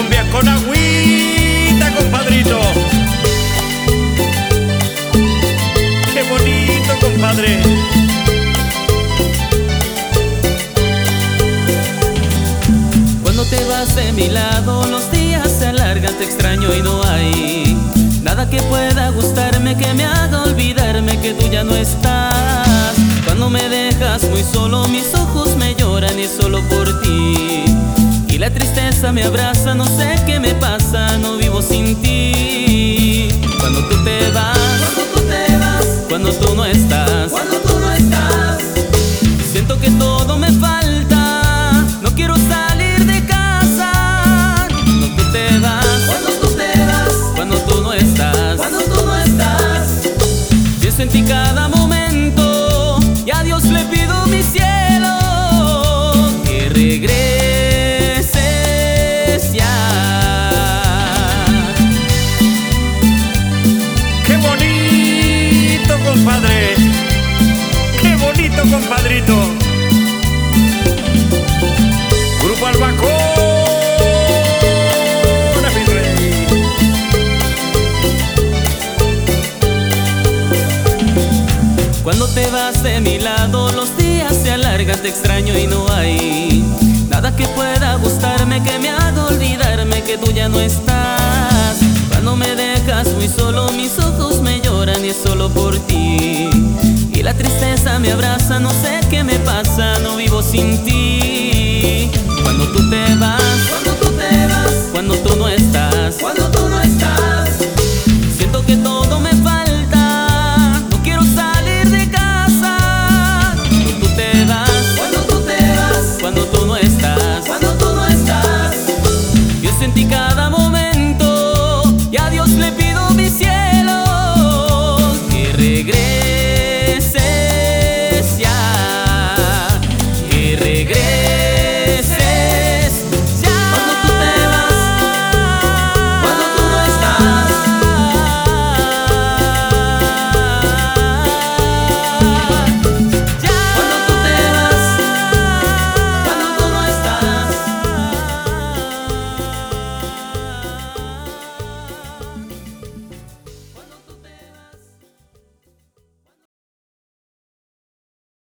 cumbia con agüita, compadrito. Qué bonito, compadre. Cuando te vas de mi lado, los días se alargan, te extraño y no hay nada que pueda gustarme, que me haga olvidarme que tú ya no estás. Cuando me dejas muy solo, mis ojos me lloran y solo por ti. Y la tristeza me abraza, no sé qué me pasa, no vivo sin ti. Cuando tú te vas, cuando tú no estás, siento que todo me falta, no quiero salir de casa. Cuando tú te vas, cuando tú no estás, pienso en ti cada momento y a Dios le pido mi cielo que regreses ya. Qué bonito, compadre. Qué bonito, compadrito. Grupo Albacora, mi rey. Cuando te vas de mi lado, los días se alargan, te extraño y no hay nada que pueda gustarme, que me haga olvidarme que tú ya no estás. Cuando me dejas muy solo, mis ojos me lloran y es solo por ti. Y la tristeza me abraza, no sé qué me pasa, no vivo sin ti.